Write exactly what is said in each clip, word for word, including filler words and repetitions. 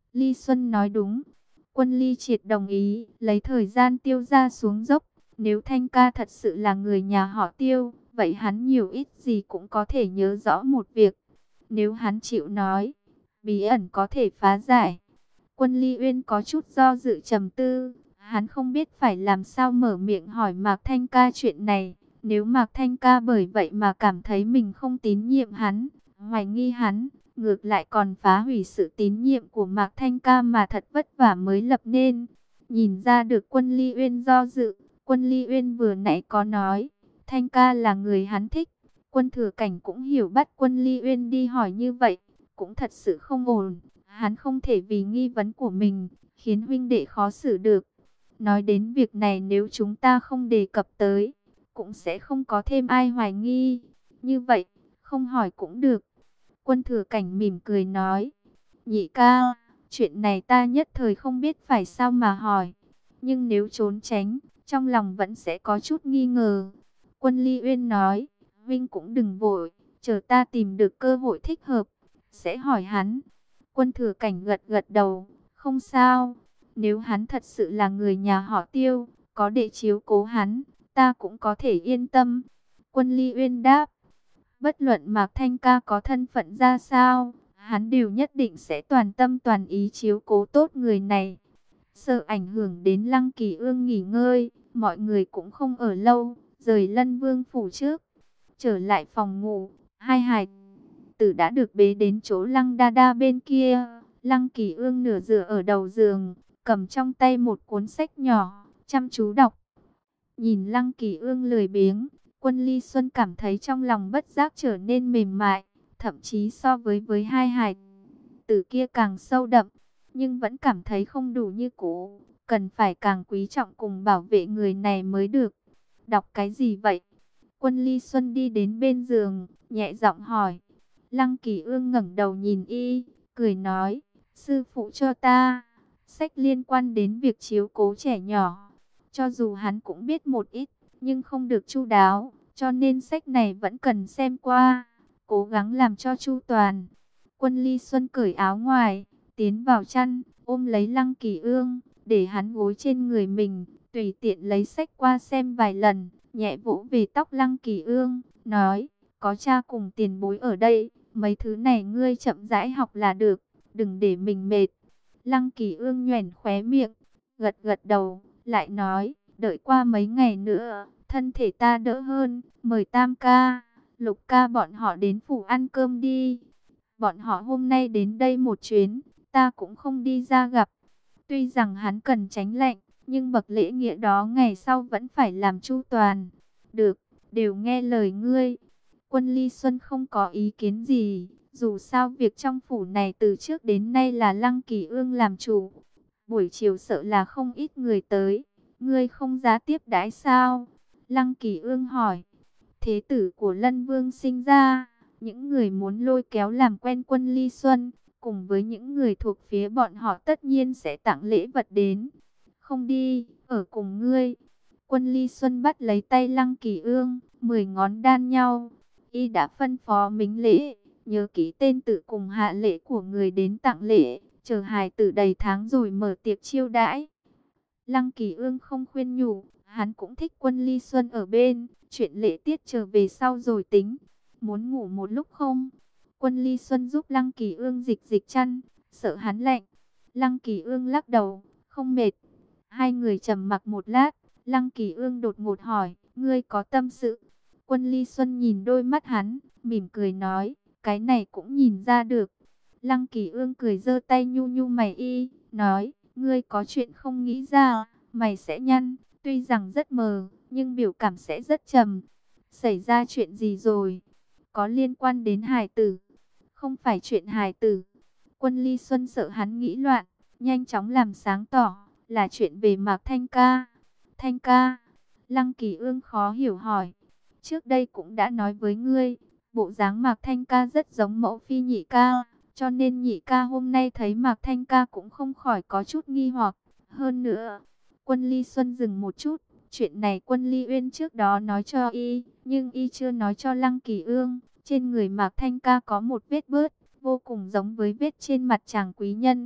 Ly Xuân nói đúng. Quân Ly Triệt đồng ý, lấy thời gian Tiêu gia xuống dốc. Nếu Thanh ca thật sự là người nhà họ Tiêu, vậy hắn nhiều ít gì cũng có thể nhớ rõ một việc. Nếu hắn chịu nói, bí ẩn có thể phá giải. Quân Ly Uyên có chút do dự trầm tư, hắn không biết phải làm sao mở miệng hỏi Mạc Thanh ca chuyện này. Nếu Mạc Thanh ca bởi vậy mà cảm thấy mình không tín nhiệm hắn, hoài nghi hắn, ngược lại còn phá hủy sự tín nhiệm của Mạc Thanh ca mà thật vất vả mới lập nên. Nhìn ra được Quân Ly Uyên do dự, Quân Ly Uyên vừa nãy có nói, Thanh ca là người hắn thích. Quân Thừa Cảnh cũng hiểu bắt Quân Ly Uyên đi hỏi như vậy, cũng thật sự không ổn. Hắn không thể vì nghi vấn của mình, khiến huynh đệ khó xử được. Nói đến việc này nếu chúng ta không đề cập tới, cũng sẽ không có thêm ai hoài nghi. Như vậy, không hỏi cũng được. Quân Thừa Cảnh mỉm cười nói, nhị ca, chuyện này ta nhất thời không biết phải sao mà hỏi. Nhưng nếu trốn tránh, trong lòng vẫn sẽ có chút nghi ngờ. Quân Ly Uyên nói, huynh cũng đừng vội, chờ ta tìm được cơ hội thích hợp, sẽ hỏi hắn. Quân Thừa Cảnh gật gật đầu, không sao. Nếu hắn thật sự là người nhà họ Tiêu, có đệ chiếu cố hắn, ta cũng có thể yên tâm. Quân Ly Uyên đáp, bất luận Mạc Thanh ca có thân phận ra sao, hắn đều nhất định sẽ toàn tâm toàn ý chiếu cố tốt người này. Sợ ảnh hưởng đến Lăng Kỳ Ương nghỉ ngơi, mọi người cũng không ở lâu, rời Lân Vương phủ trước. Trở lại phòng ngủ, hai hài tử đã được bế đến chỗ Lăng Đa Đa bên kia. Lăng Kỳ Ương nửa dựa ở đầu giường, cầm trong tay một cuốn sách nhỏ, chăm chú đọc. Nhìn Lăng Kỳ Ương lười biếng, Quân Ly Xuân cảm thấy trong lòng bất giác trở nên mềm mại, thậm chí so với với hai hài tử kia càng sâu đậm, nhưng vẫn cảm thấy không đủ như cũ, cần phải càng quý trọng cùng bảo vệ người này mới được. Đọc cái gì vậy? Quân Ly Xuân đi đến bên giường, nhẹ giọng hỏi. Lăng Kỳ Ương ngẩng đầu nhìn y, cười nói, sư phụ cho ta, sách liên quan đến việc chiếu cố trẻ nhỏ. Cho dù hắn cũng biết một ít, nhưng không được chu đáo, cho nên sách này vẫn cần xem qua, cố gắng làm cho chu toàn. Quân Ly Xuân cởi áo ngoài, tiến vào chăn, ôm lấy Lăng Kỳ Ương, để hắn gối trên người mình, tùy tiện lấy sách qua xem vài lần, nhẹ vỗ về tóc Lăng Kỳ Ương, nói, có cha cùng tiền bối ở đây, mấy thứ này ngươi chậm rãi học là được, đừng để mình mệt. Lăng Kỳ Ương nhoẻn khóe miệng, gật gật đầu, lại nói, đợi qua mấy ngày nữa, thân thể ta đỡ hơn, mời Tam ca, Lục ca bọn họ đến phủ ăn cơm đi. Bọn họ hôm nay đến đây một chuyến, ta cũng không đi ra gặp. Tuy rằng hắn cần tránh lạnh, nhưng bậc lễ nghĩa đó ngày sau vẫn phải làm chu toàn. Được, đều nghe lời ngươi. Quân Ly Xuân không có ý kiến gì, dù sao việc trong phủ này từ trước đến nay là Lăng Kỳ Ương làm chủ. Buổi chiều sợ là không ít người tới, ngươi không giá tiếp đãi sao? Lăng Kỳ Ương hỏi. Thế tử của Lân Vương sinh ra, những người muốn lôi kéo làm quen Quân Ly Xuân, cùng với những người thuộc phía bọn họ tất nhiên sẽ tặng lễ vật đến. Không đi, ở cùng ngươi. Quân Ly Xuân bắt lấy tay Lăng Kỳ Ương, mười ngón đan nhau. Y đã phân phó mính lễ, nhớ kỹ tên tự cùng hạ lễ của người đến tặng lễ, chờ hài tử đầy tháng rồi mở tiệc chiêu đãi. Lăng Kỳ Ương không khuyên nhủ, hắn cũng thích Quân Ly Xuân ở bên, chuyện lễ tiết trở về sau rồi tính. Muốn ngủ một lúc không? Quân Ly Xuân giúp Lăng Kỳ Ương dịch dịch chăn, sợ hắn lạnh. Lăng Kỳ Ương lắc đầu, không mệt. Hai người trầm mặc một lát, Lăng Kỳ Ương đột ngột hỏi, ngươi có tâm sự? Quân Ly Xuân nhìn đôi mắt hắn, mỉm cười nói, cái này cũng nhìn ra được. Lăng Kỳ Ương cười giơ tay nhu nhu mày y, nói, ngươi có chuyện không nghĩ ra, mày sẽ nhăn, tuy rằng rất mờ, nhưng biểu cảm sẽ rất trầm. Xảy ra chuyện gì rồi? Có liên quan đến hài tử? Không phải chuyện hài tử. Quân Ly Xuân sợ hắn nghĩ loạn, nhanh chóng làm sáng tỏ, là chuyện về Mạc Thanh ca. Thanh ca? Lăng Kỳ Ương khó hiểu hỏi. Trước đây cũng đã nói với ngươi, bộ dáng Mạc Thanh ca rất giống mẫu phi nhị ca, cho nên nhị ca hôm nay thấy Mạc Thanh ca cũng không khỏi có chút nghi hoặc. Hơn nữa, Quân Ly Xuân dừng một chút, chuyện này Quân Ly Uyên trước đó nói cho y, nhưng y chưa nói cho Lăng Kỳ Ương. Trên người Mạc Thanh ca có một vết bớt, vô cùng giống với vết trên mặt chàng quý nhân.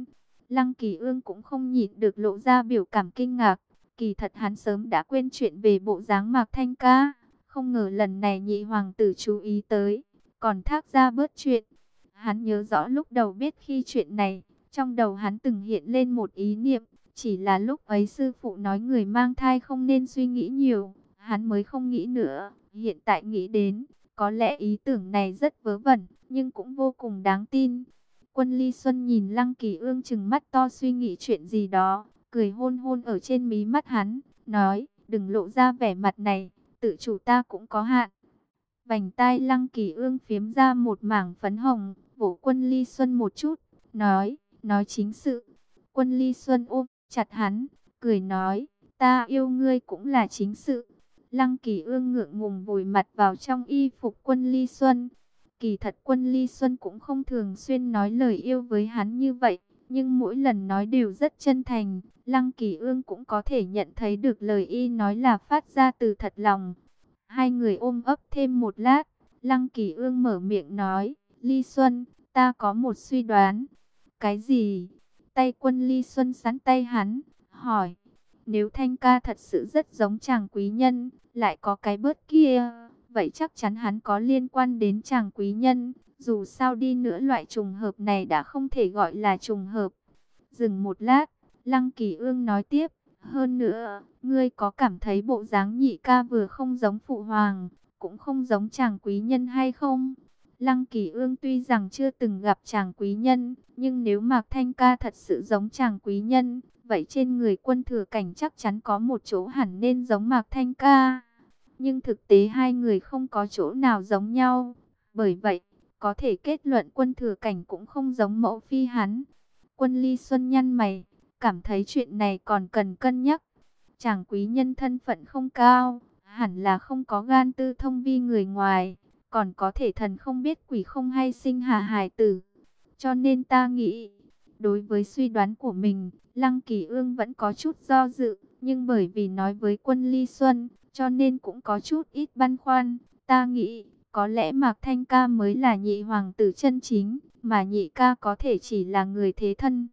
Lăng Kỳ Ương cũng không nhịn được lộ ra biểu cảm kinh ngạc. Kỳ thật hắn sớm đã quên chuyện về bộ dáng Mạc Thanh Ca. Không ngờ lần này nhị hoàng tử chú ý tới, còn thác ra bớt chuyện. Hắn nhớ rõ lúc đầu biết khi chuyện này, trong đầu hắn từng hiện lên một ý niệm. Chỉ là lúc ấy sư phụ nói người mang thai không nên suy nghĩ nhiều, hắn mới không nghĩ nữa. Hiện tại nghĩ đến, có lẽ ý tưởng này rất vớ vẩn, nhưng cũng vô cùng đáng tin. Quân Ly Xuân nhìn Lăng Kỳ Ương trừng mắt to suy nghĩ chuyện gì đó, cười hôn hôn ở trên mí mắt hắn, nói, đừng lộ ra vẻ mặt này, tự chủ ta cũng có hạn. Vành tai Lăng Kỳ Ương phiếm ra một mảng phấn hồng, vỗ Quân Ly Xuân một chút, nói, nói chính sự. Quân Ly Xuân ôm chặt hắn, cười nói, ta yêu ngươi cũng là chính sự. Lăng Kỳ Ương ngượng ngùng vùi mặt vào trong y phục Quân Ly Xuân. Kỳ thật Quân Ly Xuân cũng không thường xuyên nói lời yêu với hắn như vậy, nhưng mỗi lần nói đều rất chân thành. Lăng Kỳ Ương cũng có thể nhận thấy được lời y nói là phát ra từ thật lòng. Hai người ôm ấp thêm một lát, Lăng Kỳ Ương mở miệng nói, Ly Xuân, ta có một suy đoán. Cái gì? Tay Quân Ly Xuân sắn tay hắn, hỏi, nếu Thanh Ca thật sự rất giống chàng quý nhân, lại có cái bớt kia, vậy chắc chắn hắn có liên quan đến chàng quý nhân. Dù sao đi nữa loại trùng hợp này đã không thể gọi là trùng hợp. Dừng một lát, Lăng Kỳ Ương nói tiếp, hơn nữa, ngươi có cảm thấy bộ dáng nhị ca vừa không giống phụ hoàng, cũng không giống chàng quý nhân hay không? Lăng Kỳ Ương tuy rằng chưa từng gặp chàng quý nhân, nhưng nếu Mạc Thanh Ca thật sự giống chàng quý nhân, vậy trên người Quân Thừa Cảnh chắc chắn có một chỗ hẳn nên giống Mạc Thanh Ca. Nhưng thực tế hai người không có chỗ nào giống nhau. Bởi vậy, có thể kết luận Quân Thừa Cảnh cũng không giống mẫu phi hắn. Quân Ly Xuân nhăn mày, cảm thấy chuyện này còn cần cân nhắc. Chàng quý nhân thân phận không cao, hẳn là không có gan tư thông vi người ngoài, còn có thể thần không biết quỷ không hay sinh hạ hài tử. Cho nên ta nghĩ, đối với suy đoán của mình, Lăng Kỳ Ương vẫn có chút do dự, nhưng bởi vì nói với Quân Ly Xuân, cho nên cũng có chút ít băn khoăn. Ta nghĩ, có lẽ Mạc Thanh Ca mới là nhị hoàng tử chân chính, mà nhị ca có thể chỉ là người thế thân.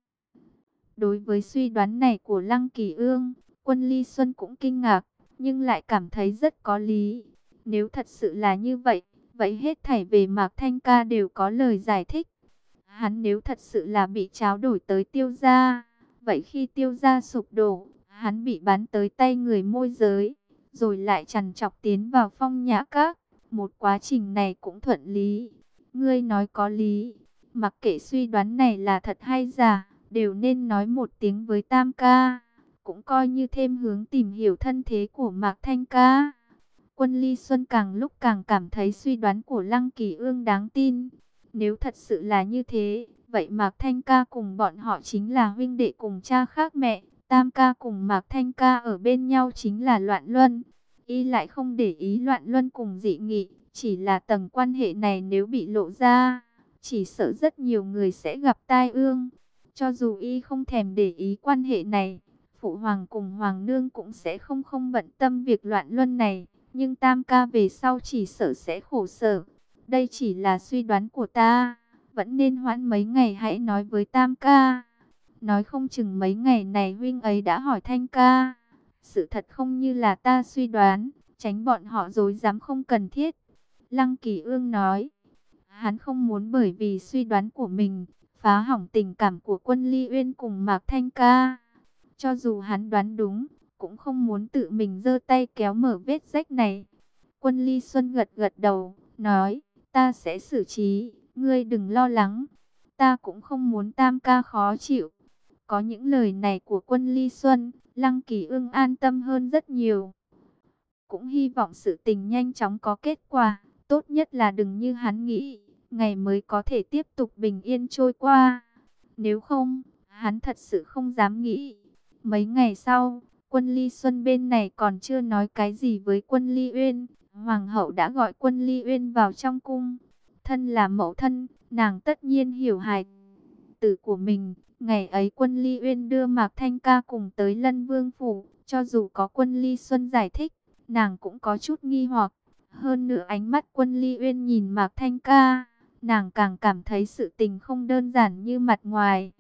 Đối với suy đoán này của Lăng Kỳ Ương, Quân Ly Xuân cũng kinh ngạc, nhưng lại cảm thấy rất có lý. Nếu thật sự là như vậy, vậy hết thảy về Mạc Thanh Ca đều có lời giải thích. Hắn nếu thật sự là bị tráo đổi tới Tiêu gia, vậy khi Tiêu gia sụp đổ, hắn bị bán tới tay người môi giới, rồi lại trằn trọc tiến vào Phong Nhã Các. Một quá trình này cũng thuận lý. Ngươi nói có lý, mặc kệ suy đoán này là thật hay giả, đều nên nói một tiếng với Tam ca, cũng coi như thêm hướng tìm hiểu thân thế của Mạc Thanh Ca. Quân Ly Xuân càng lúc càng cảm thấy suy đoán của Lăng Kỳ Ương đáng tin. Nếu thật sự là như thế, vậy Mạc Thanh Ca cùng bọn họ chính là huynh đệ cùng cha khác mẹ. Tam ca cùng Mạc Thanh Ca ở bên nhau chính là Loạn Luân. Y lại không để ý Loạn Luân cùng Dị Nghị, chỉ là tầng quan hệ này nếu bị lộ ra, chỉ sợ rất nhiều người sẽ gặp tai ương. Cho dù Y không thèm để ý quan hệ này, Phụ Hoàng cùng Hoàng Nương cũng sẽ không không bận tâm việc Loạn Luân này. Nhưng Tam ca về sau chỉ sợ sẽ khổ sở. Đây chỉ là suy đoán của ta, vẫn nên hoãn mấy ngày hãy nói với Tam ca. Nói không chừng mấy ngày này huynh ấy đã hỏi Thanh ca. Sự thật không như là ta suy đoán, tránh bọn họ dối dám không cần thiết. Lăng Kỳ Ương nói, hắn không muốn bởi vì suy đoán của mình, phá hỏng tình cảm của Quân Ly Uyên cùng Mạc Thanh ca. Cho dù hắn đoán đúng, cũng không muốn tự mình giơ tay kéo mở vết rách này. Quân Ly Xuân gật gật đầu, nói, ta sẽ xử trí, ngươi đừng lo lắng. Ta cũng không muốn Tam ca khó chịu. Có những lời này của Quân Ly Xuân, Lăng Kỳ Ương an tâm hơn rất nhiều. Cũng hy vọng sự tình nhanh chóng có kết quả, tốt nhất là đừng như hắn nghĩ, ngày mới có thể tiếp tục bình yên trôi qua. Nếu không, hắn thật sự không dám nghĩ. Mấy ngày sau, Quân Ly Xuân bên này còn chưa nói cái gì với Quân Ly Uyên, Hoàng hậu đã gọi Quân Ly Uyên vào trong cung. Thân là mẫu thân, nàng tất nhiên hiểu hài tử của mình. Ngày ấy Quân Ly Uyên đưa Mạc Thanh Ca cùng tới Lân Vương phủ, cho dù có Quân Ly Xuân giải thích, nàng cũng có chút nghi hoặc. Hơn nữa ánh mắt Quân Ly Uyên nhìn Mạc Thanh Ca, nàng càng cảm thấy sự tình không đơn giản như mặt ngoài.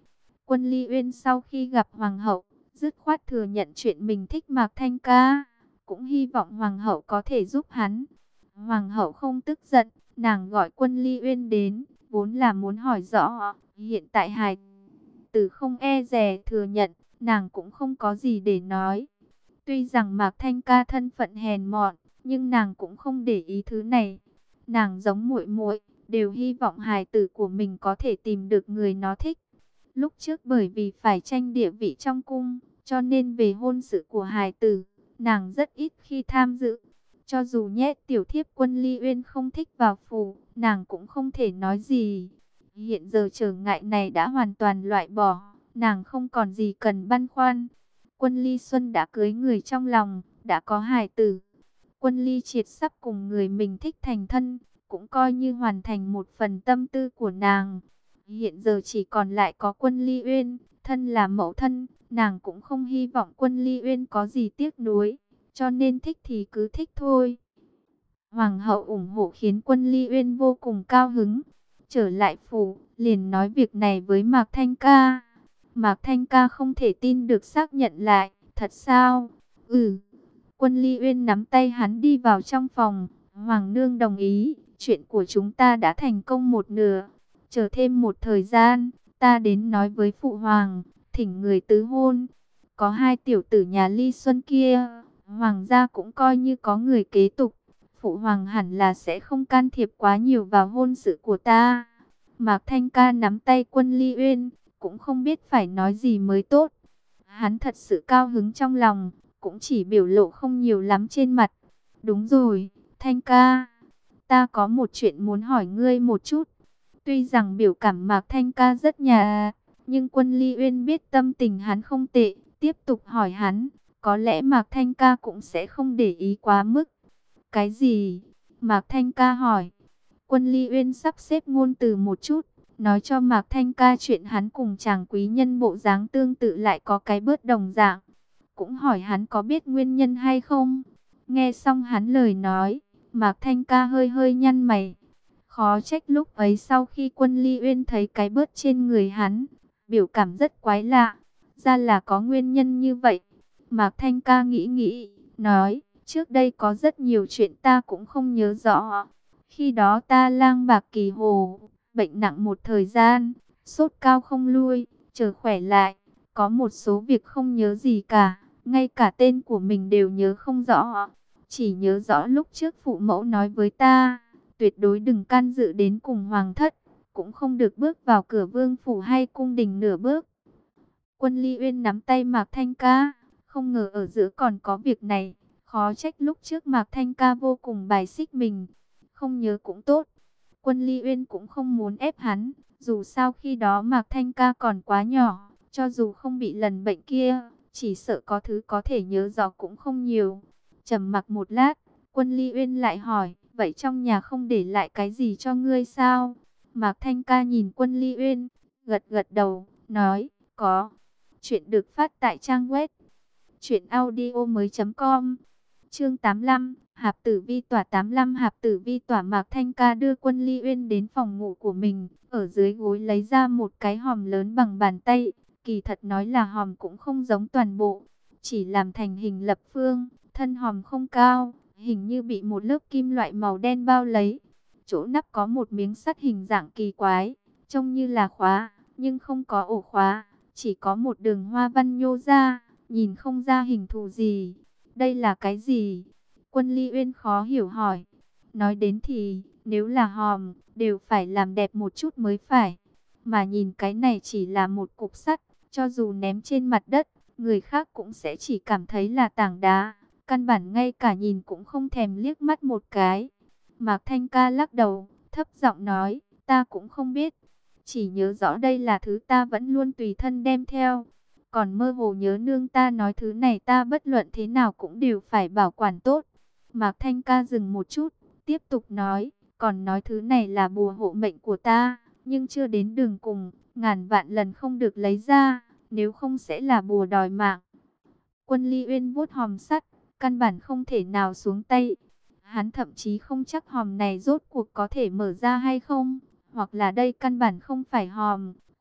Quân Ly Uyên sau khi gặp Hoàng hậu, dứt khoát thừa nhận chuyện mình thích Mạc Thanh Ca, cũng hy vọng Hoàng hậu có thể giúp hắn. Hoàng hậu không tức giận, nàng gọi Quân Ly Uyên đến, vốn là muốn hỏi rõ, hiện tại hài tử không e dè thừa nhận, nàng cũng không có gì để nói. Tuy rằng Mạc Thanh Ca thân phận hèn mọn, nhưng nàng cũng không để ý thứ này. Nàng giống muội muội, đều hy vọng hài tử của mình có thể tìm được người nó thích. Lúc trước bởi vì phải tranh địa vị trong cung, cho nên về hôn sự của hài tử, nàng rất ít khi tham dự. Cho dù nhét tiểu thiếp Quân Ly Uyên không thích vào phủ, nàng cũng không thể nói gì. Hiện giờ trở ngại này đã hoàn toàn loại bỏ, nàng không còn gì cần băn khoăn. Quân Ly Xuân đã cưới người trong lòng, đã có hài tử. Quân Ly Triệt sắp cùng người mình thích thành thân, cũng coi như hoàn thành một phần tâm tư của nàng. Hiện giờ chỉ còn lại có Quân Ly Uyên, thân là mẫu thân, nàng cũng không hy vọng Quân Ly Uyên có gì tiếc nuối, cho nên thích thì cứ thích thôi. Hoàng hậu ủng hộ khiến Quân Ly Uyên vô cùng cao hứng. Trở lại phủ, liền nói việc này với Mạc Thanh Ca. Mạc Thanh Ca không thể tin được xác nhận lại, thật sao? Ừ. Quân Ly Uyên nắm tay hắn đi vào trong phòng. Hoàng nương đồng ý, chuyện của chúng ta đã thành công một nửa. Chờ thêm một thời gian, ta đến nói với phụ hoàng, thỉnh người tứ hôn. Có hai tiểu tử nhà Ly Xuân kia, hoàng gia cũng coi như có người kế tục. Phụ hoàng hẳn là sẽ không can thiệp quá nhiều vào hôn sự của ta. Mạc Thanh Ca nắm tay Quân Ly Uyên, cũng không biết phải nói gì mới tốt. Hắn thật sự cao hứng trong lòng, cũng chỉ biểu lộ không nhiều lắm trên mặt. Đúng rồi, Thanh Ca, ta có một chuyện muốn hỏi ngươi một chút. Tuy rằng biểu cảm Mạc Thanh Ca rất nhà, nhưng Quân Ly Uyên biết tâm tình hắn không tệ, tiếp tục hỏi hắn, có lẽ Mạc Thanh Ca cũng sẽ không để ý quá mức. Cái gì? Mạc Thanh Ca hỏi. Quân Ly Uyên sắp xếp ngôn từ một chút, nói cho Mạc Thanh Ca chuyện hắn cùng chàng quý nhân bộ dáng tương tự lại có cái bớt đồng dạng. Cũng hỏi hắn có biết nguyên nhân hay không. Nghe xong hắn lời nói, Mạc Thanh Ca hơi hơi nhăn mày. Khó trách lúc ấy sau khi Quân Ly Uyên thấy cái bớt trên người hắn, biểu cảm rất quái lạ. Ra là có nguyên nhân như vậy. Mạc Thanh Ca nghĩ nghĩ, nói, trước đây có rất nhiều chuyện ta cũng không nhớ rõ. Khi đó ta lang bạc kỳ hồ, bệnh nặng một thời gian, sốt cao không lui, chờ khỏe lại. Có một số việc không nhớ gì cả, ngay cả tên của mình đều nhớ không rõ. Chỉ nhớ rõ lúc trước phụ mẫu nói với ta, tuyệt đối đừng can dự đến cùng hoàng thất, cũng không được bước vào cửa vương phủ hay cung đình nửa bước. Quân Ly Uyên nắm tay Mạc Thanh Ca, không ngờ ở giữa còn có việc này. Khó trách lúc trước Mạc Thanh Ca vô cùng bài xích mình. Không nhớ cũng tốt. Quân Ly Uyên cũng không muốn ép hắn. Dù sao khi đó Mạc Thanh Ca còn quá nhỏ. Cho dù không bị lần bệnh kia, chỉ sợ có thứ có thể nhớ rõ cũng không nhiều. Trầm mặc một lát, Quân Ly Uyên lại hỏi, vậy trong nhà không để lại cái gì cho ngươi sao? Mạc Thanh Ca nhìn Quân Ly Uyên, gật gật đầu, nói, có. Chuyện được phát tại trang web truyện audio mới chấm com. Chương tám mươi lăm, Hạp Tử Vi Tỏa. Tám mươi lăm Hạp Tử Vi Tỏa. Mạc Thanh Ca đưa Quân Ly Uyên đến phòng ngủ của mình, ở dưới gối lấy ra một cái hòm lớn bằng bàn tay. Kỳ thật nói là hòm cũng không giống toàn bộ, chỉ làm thành hình lập phương, thân hòm không cao, hình như bị một lớp kim loại màu đen bao lấy. Chỗ nắp có một miếng sắt hình dạng kỳ quái, trông như là khóa, nhưng không có ổ khóa, chỉ có một đường hoa văn nhô ra, nhìn không ra hình thù gì. Đây là cái gì? Quân Ly Uyên khó hiểu hỏi. Nói đến thì, nếu là hòm, đều phải làm đẹp một chút mới phải. Mà nhìn cái này chỉ là một cục sắt, cho dù ném trên mặt đất, người khác cũng sẽ chỉ cảm thấy là tảng đá. Căn bản ngay cả nhìn cũng không thèm liếc mắt một cái. Mạc Thanh Ca lắc đầu, thấp giọng nói, ta cũng không biết. Chỉ nhớ rõ đây là thứ ta vẫn luôn tùy thân đem theo. Còn mơ hồ nhớ nương ta nói thứ này ta bất luận thế nào cũng đều phải bảo quản tốt. Mạc Thanh Ca dừng một chút, tiếp tục nói, còn nói thứ này là bùa hộ mệnh của ta, nhưng chưa đến đường cùng, ngàn vạn lần không được lấy ra, nếu không sẽ là bùa đòi mạng. Quân Ly Uyên vuốt hòm sắt, căn bản không thể nào xuống tay. Hắn thậm chí không chắc hòm này rốt cuộc có thể mở ra hay không, hoặc là đây căn bản không phải hòm,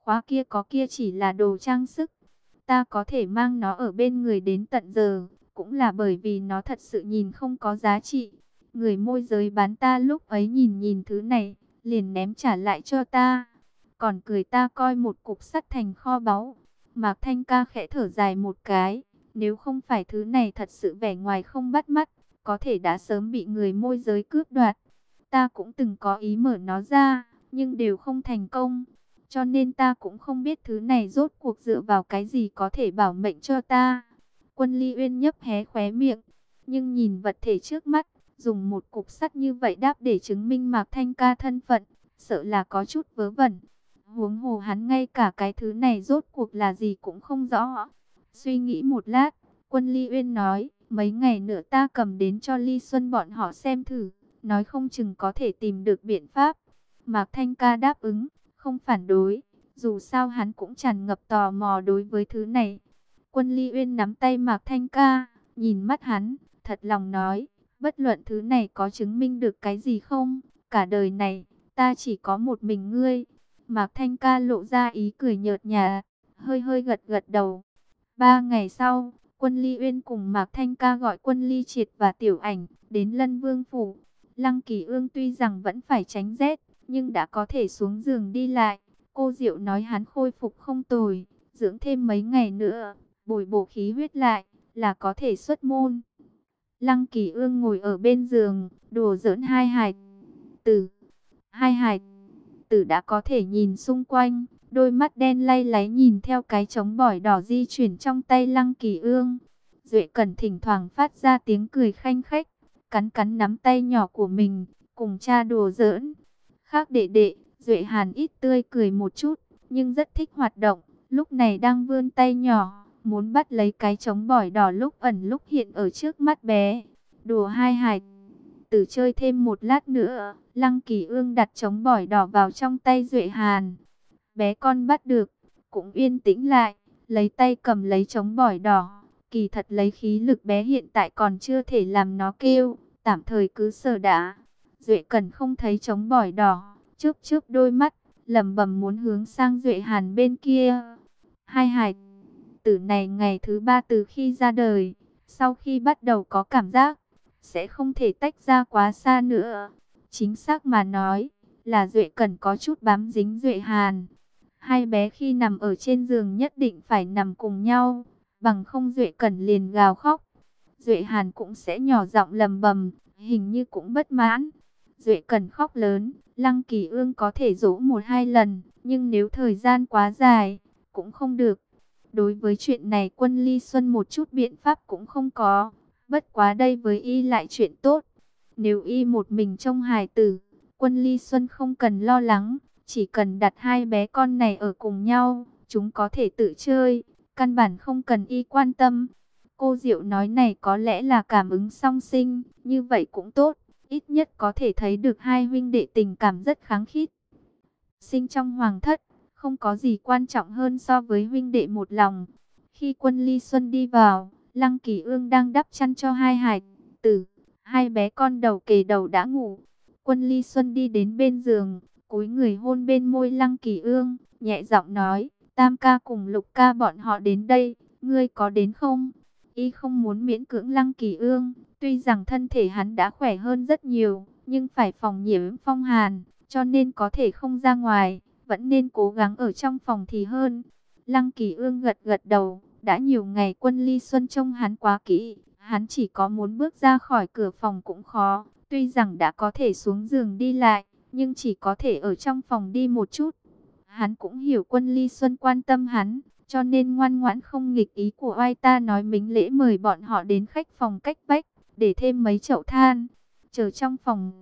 quá kia có kia chỉ là đồ trang sức. Ta có thể mang nó ở bên người đến tận giờ, cũng là bởi vì nó thật sự nhìn không có giá trị. Người môi giới bán ta lúc ấy nhìn nhìn thứ này, liền ném trả lại cho ta. Còn cười ta coi một cục sắt thành kho báu. Mạc Thanh Ca khẽ thở dài một cái. Nếu không phải thứ này thật sự vẻ ngoài không bắt mắt, có thể đã sớm bị người môi giới cướp đoạt. Ta cũng từng có ý mở nó ra, nhưng đều không thành công. Cho nên ta cũng không biết thứ này rốt cuộc dựa vào cái gì có thể bảo mệnh cho ta. Quân Ly Uyên nhấp hé khóe miệng, nhưng nhìn vật thể trước mắt, dùng một cục sắt như vậy đáp để chứng minh Mạc Thanh Ca thân phận, sợ là có chút vớ vẩn. Huống hồ hắn ngay cả cái thứ này rốt cuộc là gì cũng không rõ. Suy nghĩ một lát, Quân Ly Uyên nói, mấy ngày nữa ta cầm đến cho Ly Xuân bọn họ xem thử, nói không chừng có thể tìm được biện pháp. Mạc Thanh Ca đáp ứng, không phản đối, dù sao hắn cũng tràn ngập tò mò đối với thứ này. Quân Ly Uyên nắm tay Mạc Thanh Ca, nhìn mắt hắn, thật lòng nói, bất luận thứ này có chứng minh được cái gì không, cả đời này, ta chỉ có một mình ngươi. Mạc Thanh Ca lộ ra ý cười nhợt nhạt, hơi hơi gật gật đầu. Ba ngày sau, Quân Ly Uyên cùng Mạc Thanh Ca gọi Quân Ly Triệt và Tiểu Ảnh đến Lân Vương Phủ. Lăng Kỳ Ương tuy rằng vẫn phải tránh rét, nhưng đã có thể xuống giường đi lại. Cô Diệu nói hắn khôi phục không tồi, dưỡng thêm mấy ngày nữa, bồi bổ khí huyết lại, là có thể xuất môn. Lăng Kỳ Ương ngồi ở bên giường, đùa giỡn hai hài tử. Hai hài tử đã có thể nhìn xung quanh, đôi mắt đen lay láy nhìn theo cái trống bỏi đỏ di chuyển trong tay Lăng Kỳ Ương. Duệ Cẩn thỉnh thoảng phát ra tiếng cười khanh khách, cắn cắn nắm tay nhỏ của mình, cùng cha đùa giỡn. Khác đệ đệ, Duệ Hàn ít tươi cười một chút, nhưng rất thích hoạt động, lúc này đang vươn tay nhỏ, muốn bắt lấy cái trống bỏi đỏ lúc ẩn lúc hiện ở trước mắt bé. Đùa hai hài tử chơi thêm một lát nữa, Lăng Kỳ Ương đặt trống bỏi đỏ vào trong tay Duệ Hàn. Bé con bắt được, cũng yên tĩnh lại, lấy tay cầm lấy trống bỏi đỏ. Kỳ thật lấy khí lực bé hiện tại còn chưa thể làm nó kêu, tạm thời cứ sờ đã. Duệ Cẩn không thấy trống bỏi đỏ, chớp chớp đôi mắt, lẩm bẩm muốn hướng sang Duệ Hàn bên kia. Hai hài tử này ngày thứ ba từ khi ra đời, sau khi bắt đầu có cảm giác, sẽ không thể tách ra quá xa nữa. Chính xác mà nói, là Duệ Cẩn có chút bám dính Duệ Hàn. Hai bé khi nằm ở trên giường nhất định phải nằm cùng nhau, bằng không Duệ Cẩn liền gào khóc. Duệ Hàn cũng sẽ nhỏ giọng lầm bầm, hình như cũng bất mãn. Duệ Cẩn khóc lớn, Lăng Kỳ Ương có thể dỗ một hai lần, nhưng nếu thời gian quá dài, cũng không được. Đối với chuyện này Quân Ly Xuân một chút biện pháp cũng không có, bất quá đây với y lại chuyện tốt. Nếu y một mình trông hài tử, Quân Ly Xuân không cần lo lắng, chỉ cần đặt hai bé con này ở cùng nhau, chúng có thể tự chơi, căn bản không cần y quan tâm. Cô Diệu nói này có lẽ là cảm ứng song sinh, như vậy cũng tốt, ít nhất có thể thấy được hai huynh đệ tình cảm rất khăng khít. Sinh trong hoàng thất, không có gì quan trọng hơn so với huynh đệ một lòng. Khi Quân Ly Xuân đi vào, Lăng Kỳ Ương đang đắp chăn cho hai hài tử, hai bé con đầu kề đầu đã ngủ. Quân Ly Xuân đi đến bên giường, cúi người hôn bên môi Lăng Kỳ Ương, nhẹ giọng nói, Tam ca cùng Lục ca bọn họ đến đây, ngươi có đến không? Y không muốn miễn cưỡng Lăng Kỳ Ương, tuy rằng thân thể hắn đã khỏe hơn rất nhiều, nhưng phải phòng nhiễm phong hàn, cho nên có thể không ra ngoài, vẫn nên cố gắng ở trong phòng thì hơn. Lăng Kỳ Ương gật gật đầu, đã nhiều ngày Quân Ly Xuân trông hắn quá kỹ, hắn chỉ có muốn bước ra khỏi cửa phòng cũng khó, tuy rằng đã có thể xuống giường đi lại, nhưng chỉ có thể ở trong phòng đi một chút. Hắn cũng hiểu Quân Ly Xuân quan tâm hắn, cho nên ngoan ngoãn không nghịch ý của oai ta nói mính lễ mời bọn họ đến khách phòng cách vách, để thêm mấy chậu than, chờ trong phòng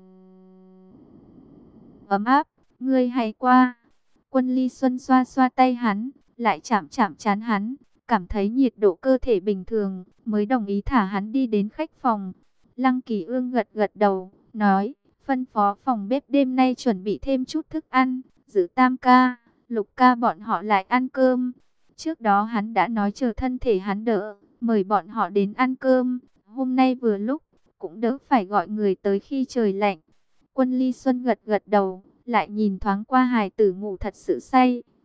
ấm áp, ngươi hay qua. Quân Ly Xuân xoa xoa tay hắn, lại chạm chạm trán hắn, cảm thấy nhiệt độ cơ thể bình thường, mới đồng ý thả hắn đi đến khách phòng. Lăng Kỳ Ương gật gật đầu, nói, phân phó phòng bếp đêm nay chuẩn bị thêm chút thức ăn, giữ Tam ca, Lục ca bọn họ lại ăn cơm. Trước đó hắn đã nói chờ thân thể hắn đỡ, mời bọn họ đến ăn cơm, hôm nay vừa lúc, cũng đỡ phải gọi người tới khi trời lạnh. Quân Ly Xuân gật gật đầu, lại nhìn thoáng qua hài tử ngủ thật sự say,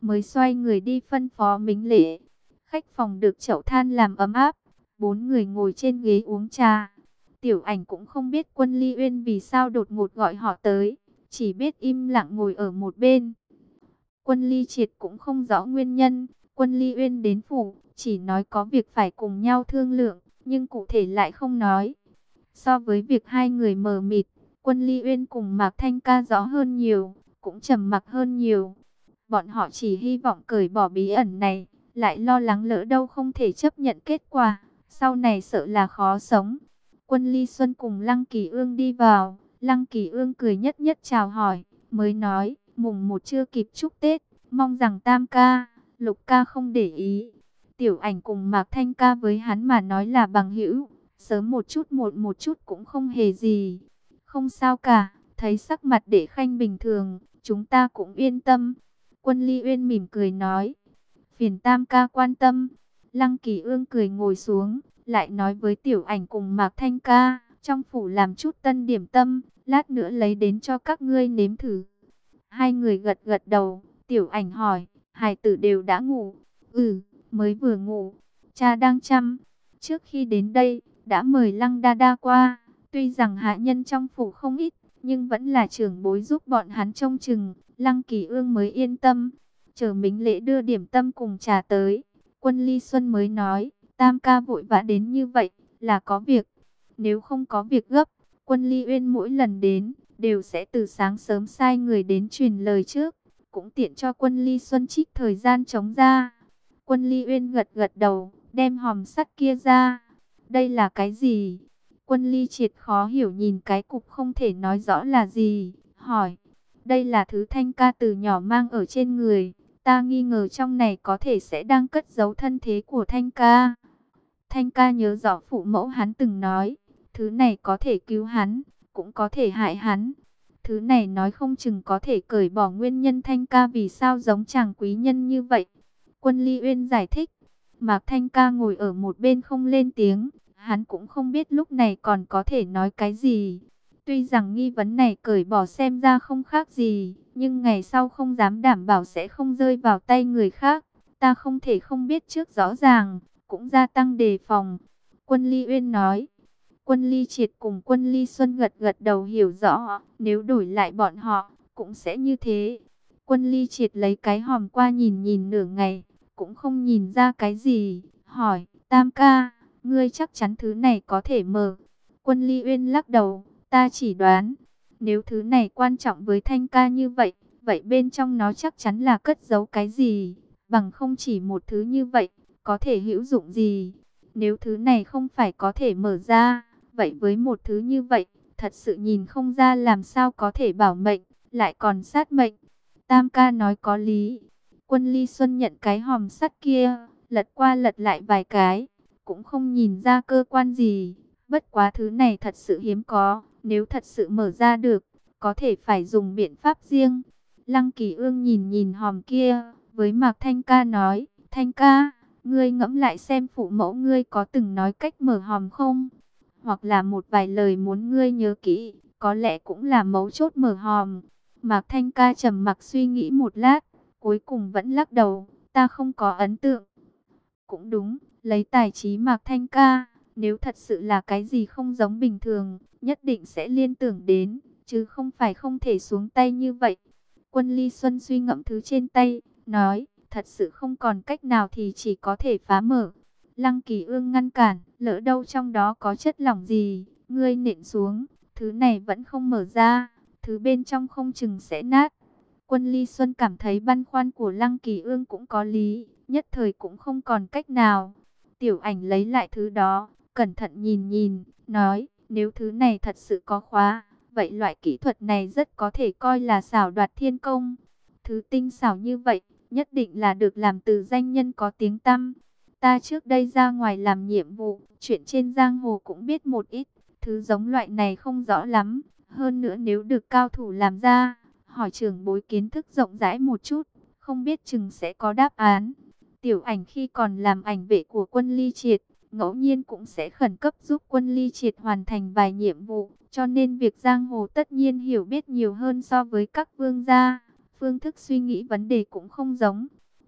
mới xoay người đi phân phó mính lễ. Khách phòng được chậu than làm ấm áp, bốn người ngồi trên ghế uống trà. Tiểu Ảnh cũng không biết Quân Ly Uyên vì sao đột ngột gọi họ tới, chỉ biết im lặng ngồi ở một bên. Quân Ly Triệt cũng không rõ nguyên nhân, Quân Ly Uyên đến phủ, chỉ nói có việc phải cùng nhau thương lượng, nhưng cụ thể lại không nói. So với việc hai người mờ mịt, Quân Ly Uyên cùng Mạc Thanh Ca rõ hơn nhiều, cũng trầm mặc hơn nhiều. Bọn họ chỉ hy vọng cởi bỏ bí ẩn này, lại lo lắng lỡ đâu không thể chấp nhận kết quả, sau này sợ là khó sống. Quân Ly Xuân cùng Lăng Kỳ Ương đi vào, Lăng Kỳ Ương cười nhất nhất chào hỏi, mới nói, mùng một chưa kịp chúc Tết, mong rằng Tam ca, Lục ca không để ý. Tiểu Ảnh cùng Mạc Thanh Ca với hắn mà nói là bằng hữu, sớm một chút muộn một chút cũng không hề gì. Không sao cả, thấy sắc mặt Đệ Khanh bình thường, chúng ta cũng yên tâm. Quân Ly Uyên mỉm cười nói, phiền Tam ca quan tâm. Lăng Kỳ Ương cười ngồi xuống, lại nói với Tiểu Ảnh cùng Mạc Thanh Ca, trong phủ làm chút tân điểm tâm, lát nữa lấy đến cho các ngươi nếm thử. Hai người gật gật đầu, Tiểu Ảnh hỏi, hài tử đều đã ngủ? Ừ, mới vừa ngủ, cha đang chăm. Trước khi đến đây, đã mời Lăng Đa Đa qua, tuy rằng hạ nhân trong phủ không ít, nhưng vẫn là trưởng bối giúp bọn hắn trông chừng, Lăng Kỳ Ương mới yên tâm. Chờ mính lễ đưa điểm tâm cùng trà tới, Quân Ly Xuân mới nói, Tam ca vội vã đến như vậy, là có việc. Nếu không có việc gấp, Quân Ly Uyên mỗi lần đến, đều sẽ từ sáng sớm sai người đến truyền lời trước, cũng tiện cho Quân Ly Xuân trích thời gian chống ra. Quân Ly Uyên gật gật đầu, đem hòm sắt kia ra. Đây là cái gì? Quân Ly Triệt khó hiểu nhìn cái cục không thể nói rõ là gì, hỏi. Đây là thứ Thanh ca từ nhỏ mang ở trên người, ta nghi ngờ trong này có thể sẽ đang cất giấu thân thế của Thanh ca. Thanh ca nhớ rõ phụ mẫu hắn từng nói, thứ này có thể cứu hắn, cũng có thể hại hắn. Thứ này nói không chừng có thể cởi bỏ nguyên nhân Thanh ca vì sao giống chàng quý nhân như vậy. Quân Ly Uyên giải thích. Mạc Thanh ca ngồi ở một bên không lên tiếng, hắn cũng không biết lúc này còn có thể nói cái gì. Tuy rằng nghi vấn này cởi bỏ xem ra không khác gì, nhưng ngày sau không dám đảm bảo sẽ không rơi vào tay người khác. Ta không thể không biết trước rõ ràng, cũng gia tăng đề phòng. Quân Ly Uyên nói. Quân Ly Triệt cùng Quân Ly Xuân gật gật đầu hiểu rõ, nếu đổi lại bọn họ, cũng sẽ như thế. Quân Ly Triệt lấy cái hòm qua nhìn nhìn nửa ngày, cũng không nhìn ra cái gì, hỏi, Tam ca, ngươi chắc chắn thứ này có thể mở. Quân Ly Uyên lắc đầu, ta chỉ đoán, nếu thứ này quan trọng với Thanh ca như vậy, vậy bên trong nó chắc chắn là cất giấu cái gì, bằng không chỉ một thứ như vậy, có thể hữu dụng gì. Nếu thứ này không phải có thể mở ra, vậy với một thứ như vậy, thật sự nhìn không ra làm sao có thể bảo mệnh, lại còn sát mệnh. Tam ca nói có lý. Quân Ly Xuân nhận cái hòm sắt kia, lật qua lật lại vài cái, cũng không nhìn ra cơ quan gì. Bất quá thứ này thật sự hiếm có, nếu thật sự mở ra được, có thể phải dùng biện pháp riêng. Lăng Kỳ Ương nhìn nhìn hòm kia, với Mạc Thanh ca nói, Thanh ca, ngươi ngẫm lại xem phụ mẫu ngươi có từng nói cách mở hòm không? Hoặc là một vài lời muốn ngươi nhớ kỹ, có lẽ cũng là mấu chốt mở hòm. Mạc Thanh ca trầm mặc suy nghĩ một lát, cuối cùng vẫn lắc đầu, ta không có ấn tượng. Cũng đúng, lấy tài trí Mạc Thanh ca, nếu thật sự là cái gì không giống bình thường, nhất định sẽ liên tưởng đến, chứ không phải không thể xuống tay như vậy. Quân Ly Xuân suy ngẫm thứ trên tay, nói, thật sự không còn cách nào thì chỉ có thể phá mở. Lăng Kỳ Ương ngăn cản, lỡ đâu trong đó có chất lỏng gì, ngươi nện xuống, thứ này vẫn không mở ra, thứ bên trong không chừng sẽ nát. Quân Ly Xuân cảm thấy băn khoăn của Lăng Kỳ Ương cũng có lý, nhất thời cũng không còn cách nào. Tiểu Ảnh lấy lại thứ đó, cẩn thận nhìn nhìn, nói, nếu thứ này thật sự có khóa, vậy loại kỹ thuật này rất có thể coi là xảo đoạt thiên công. Thứ tinh xảo như vậy, nhất định là được làm từ danh nhân có tiếng tăm. Ta trước đây ra ngoài làm nhiệm vụ, chuyện trên giang hồ cũng biết một ít, thứ giống loại này không rõ lắm. Hơn nữa nếu được cao thủ làm ra, hỏi trưởng bối kiến thức rộng rãi một chút, không biết chừng sẽ có đáp án. Tiểu Ảnh khi còn làm ảnh vệ của Quân Ly Triệt, ngẫu nhiên cũng sẽ khẩn cấp giúp Quân Ly Triệt hoàn thành vài nhiệm vụ, cho nên việc giang hồ tất nhiên hiểu biết nhiều hơn so với các vương gia. Phương thức suy nghĩ vấn đề cũng không giống.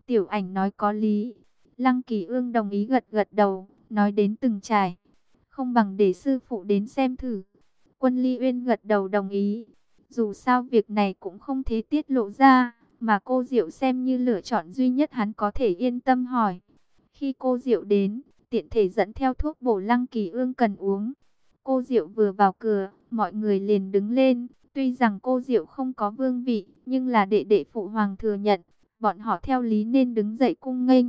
Tiểu Ảnh nói có lý. Lăng Kỳ Ương đồng ý gật gật đầu, nói đến từng trải. Không bằng để sư phụ đến xem thử. Quân Ly Uyên gật đầu đồng ý. Dù sao việc này cũng không thể tiết lộ ra, mà cô Diệu xem như lựa chọn duy nhất hắn có thể yên tâm hỏi. Khi cô Diệu đến, tiện thể dẫn theo thuốc bổ Lăng Kỳ Ương cần uống. Cô Diệu vừa vào cửa, mọi người liền đứng lên. Tuy rằng cô Diệu không có vương vị, nhưng là đệ đệ phụ hoàng thừa nhận. Bọn họ theo lý nên đứng dậy cung nghênh.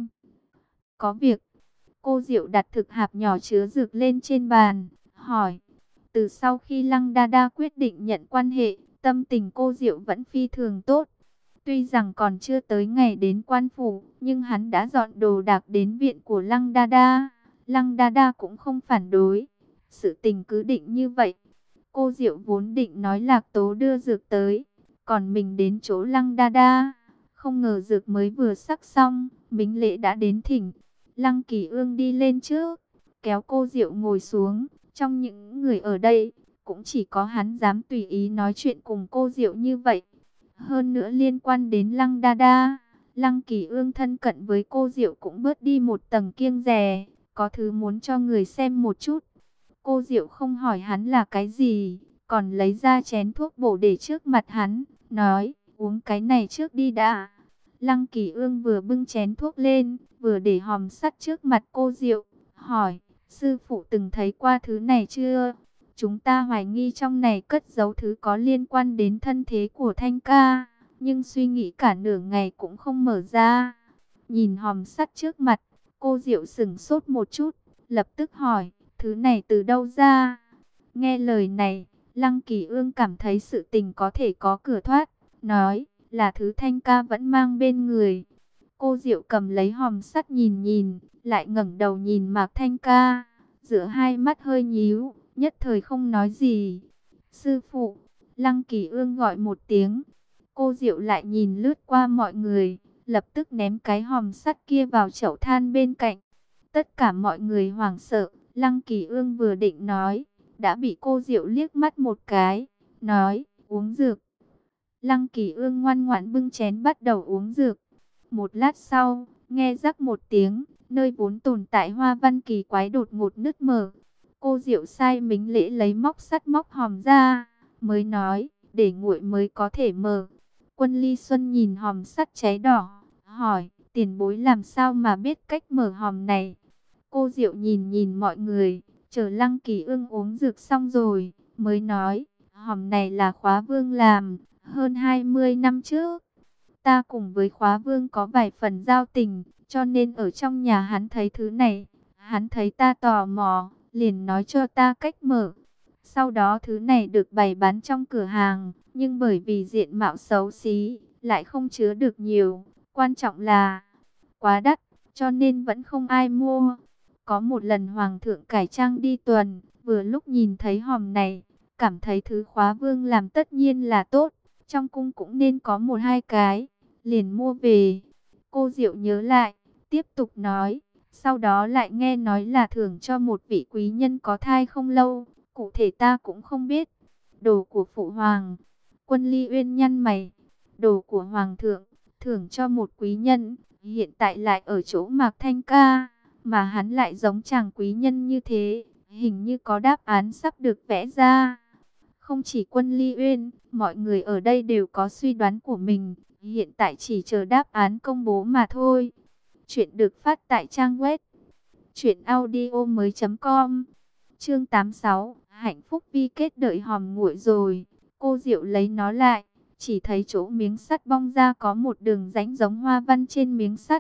Có việc. Cô Diệu đặt thực hạp nhỏ chứa dược lên trên bàn, hỏi. Từ sau khi Lăng Đa Đa quyết định nhận quan hệ, tâm tình cô Diệu vẫn phi thường tốt. Tuy rằng còn chưa tới ngày đến quan phủ, nhưng hắn đã dọn đồ đạc đến viện của Lăng Đa Đa. Lăng Đa Đa cũng không phản đối. Sự tình cứ định như vậy. Cô Diệu vốn định nói Lạc Tố đưa dược tới, còn mình đến chỗ Lăng Đa Đa. Không ngờ dược mới vừa sắc xong, mính lễ đã đến thỉnh. Lăng Kỳ Ương đi lên trước, kéo cô Diệu ngồi xuống. Trong những người ở đây, cũng chỉ có hắn dám tùy ý nói chuyện cùng cô Diệu như vậy. Hơn nữa liên quan đến Lăng Đa Đa, Lăng Kỳ Ương thân cận với cô Diệu cũng bớt đi một tầng kiêng dè, có thứ muốn cho người xem một chút. Cô Diệu không hỏi hắn là cái gì, còn lấy ra chén thuốc bổ để trước mặt hắn, nói, uống cái này trước đi đã. Lăng Kỳ Ương vừa bưng chén thuốc lên, vừa để hòm sắt trước mặt cô Diệu, hỏi, sư phụ từng thấy qua thứ này chưa? Chúng ta hoài nghi trong này cất giấu thứ có liên quan đến thân thế của Thanh ca, nhưng suy nghĩ cả nửa ngày cũng không mở ra. Nhìn hòm sắt trước mặt, cô Diệu sững sốt một chút, lập tức hỏi, thứ này từ đâu ra? Nghe lời này, Lăng Kỳ Ương cảm thấy sự tình có thể có cửa thoát, nói, là thứ Thanh ca vẫn mang bên người. Cô Diệu cầm lấy hòm sắt nhìn nhìn, lại ngẩng đầu nhìn Mạc Thanh ca, giữa hai mắt hơi nhíu, nhất thời không nói gì. Sư phụ, Lăng Kỳ Ương gọi một tiếng. Cô Diệu lại nhìn lướt qua mọi người, lập tức ném cái hòm sắt kia vào chậu than bên cạnh. Tất cả mọi người hoảng sợ, Lăng Kỳ Ương vừa định nói, đã bị cô Diệu liếc mắt một cái, nói, uống dược. Lăng Kỳ Ương ngoan ngoãn bưng chén bắt đầu uống dược. Một lát sau, nghe rắc một tiếng, nơi vốn tồn tại hoa văn kỳ quái đột ngột nứt mở. Cô Diệu sai mính lễ lấy móc sắt móc hòm ra, mới nói, để nguội mới có thể mở. Quân Ly Xuân nhìn hòm sắt cháy đỏ, hỏi, tiền bối làm sao mà biết cách mở hòm này? Cô Diệu nhìn nhìn mọi người, chờ Lăng Kỳ Ương uống dược xong rồi, mới nói, hòm này là Khóa Vương làm, hơn hai mươi năm trước. Ta cùng với Khóa Vương có vài phần giao tình, cho nên ở trong nhà hắn thấy thứ này, hắn thấy ta tò mò, liền nói cho ta cách mở. Sau đó thứ này được bày bán trong cửa hàng, nhưng bởi vì diện mạo xấu xí, lại không chứa được nhiều. Quan trọng là quá đắt, cho nên vẫn không ai mua. Có một lần Hoàng thượng cải trang đi tuần, vừa lúc nhìn thấy hòm này, cảm thấy thứ Khóa Vương làm tất nhiên là tốt. Trong cung cũng nên có một hai cái, liền mua về. Cô Diệu nhớ lại, tiếp tục nói, sau đó lại nghe nói là thưởng cho một vị quý nhân có thai không lâu, cụ thể ta cũng không biết. Đồ của phụ hoàng. Quân Ly Uyên nhăn mày, đồ của hoàng thượng, thưởng cho một quý nhân, hiện tại lại ở chỗ Mạc Thanh ca, mà hắn lại giống chàng quý nhân như thế, hình như có đáp án sắp được vẽ ra. Không chỉ Quân Ly Uyên, mọi người ở đây đều có suy đoán của mình, hiện tại chỉ chờ đáp án công bố mà thôi. Chuyện được phát tại trang web truyện audio mới chấm com. Chương tám mươi sáu, hạnh phúc vi kết, đợi hòm nguội rồi, cô Diệu lấy nó lại, chỉ thấy chỗ miếng sắt bong ra có một đường rãnh giống hoa văn trên miếng sắt.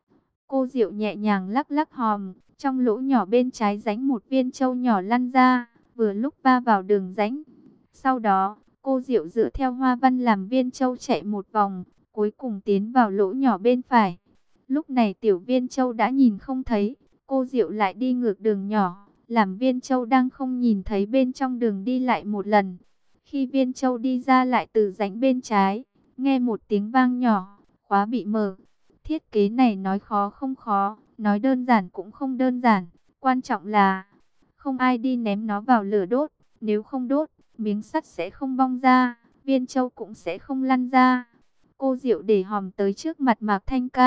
Cô Diệu nhẹ nhàng lắc lắc hòm, trong lỗ nhỏ bên trái rãnh một viên châu nhỏ lăn ra, vừa lúc va vào đường rãnh. Sau đó, cô Diệu dựa theo hoa văn làm viên châu chạy một vòng, cuối cùng tiến vào lỗ nhỏ bên phải. Lúc này tiểu viên châu đã nhìn không thấy, cô Diệu lại đi ngược đường nhỏ, làm viên châu đang không nhìn thấy bên trong đường đi lại một lần. Khi viên châu đi ra lại từ rãnh bên trái, nghe một tiếng vang nhỏ, khóa bị mở. Thiết kế này nói khó không khó, nói đơn giản cũng không đơn giản. Quan trọng là không ai đi ném nó vào lửa đốt, nếu không đốt, miếng sắt sẽ không bong ra, viên châu cũng sẽ không lăn ra. Cô Diệu để hòm tới trước mặt Mạc Thanh ca,